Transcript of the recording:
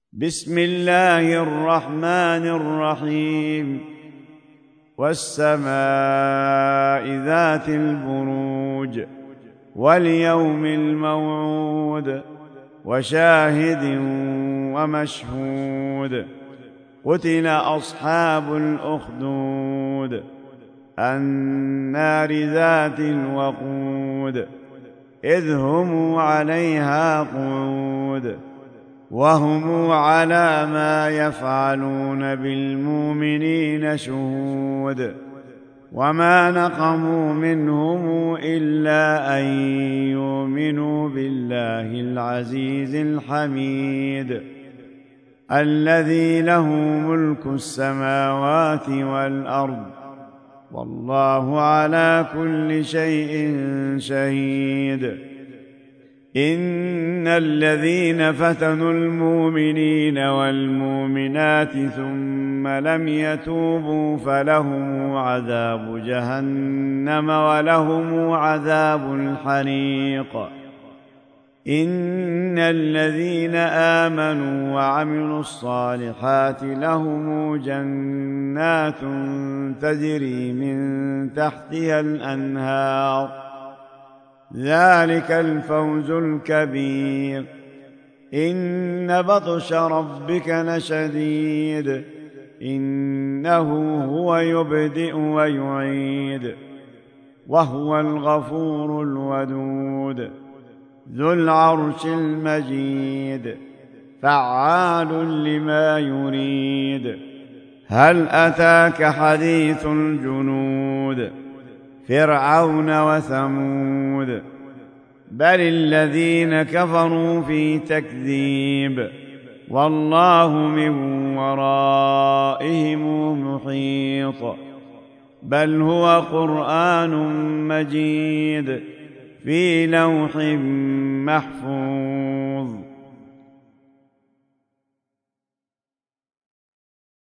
بسم الله الرحمن الرحيم والسماء ذات البروج واليوم الموعود وشاهد ومشهود قتل أصحاب الأخدود النار ذات الوقود إذ هم عليها قعود وهم على ما يفعلون بالمؤمنين شهود وما نقموا منهم إلا أن يؤمنوا بالله العزيز الحميد الذي له ملك السماوات والأرض والله على كل شيء شهيد. إن الذين فتنوا المؤمنين والمؤمنات ثم لم يتوبوا فلهم عذاب جهنم ولهم عذاب الحريق. إن الذين آمنوا وعملوا الصالحات لهم جنات تجري من تحتها الأنهار ذلك الفوز الكبير. إن بطش ربك لشديد إنه هو يبدئ ويعيد وهو الغفور الودود ذو العرش المجيد فعال لما يريد. هل أتاك حديث الجنود فرعون وثمود بل الذين كفروا في تكذيب والله من ورائهم محيط. بل هو قرآن مجيد في لوح محفوظ.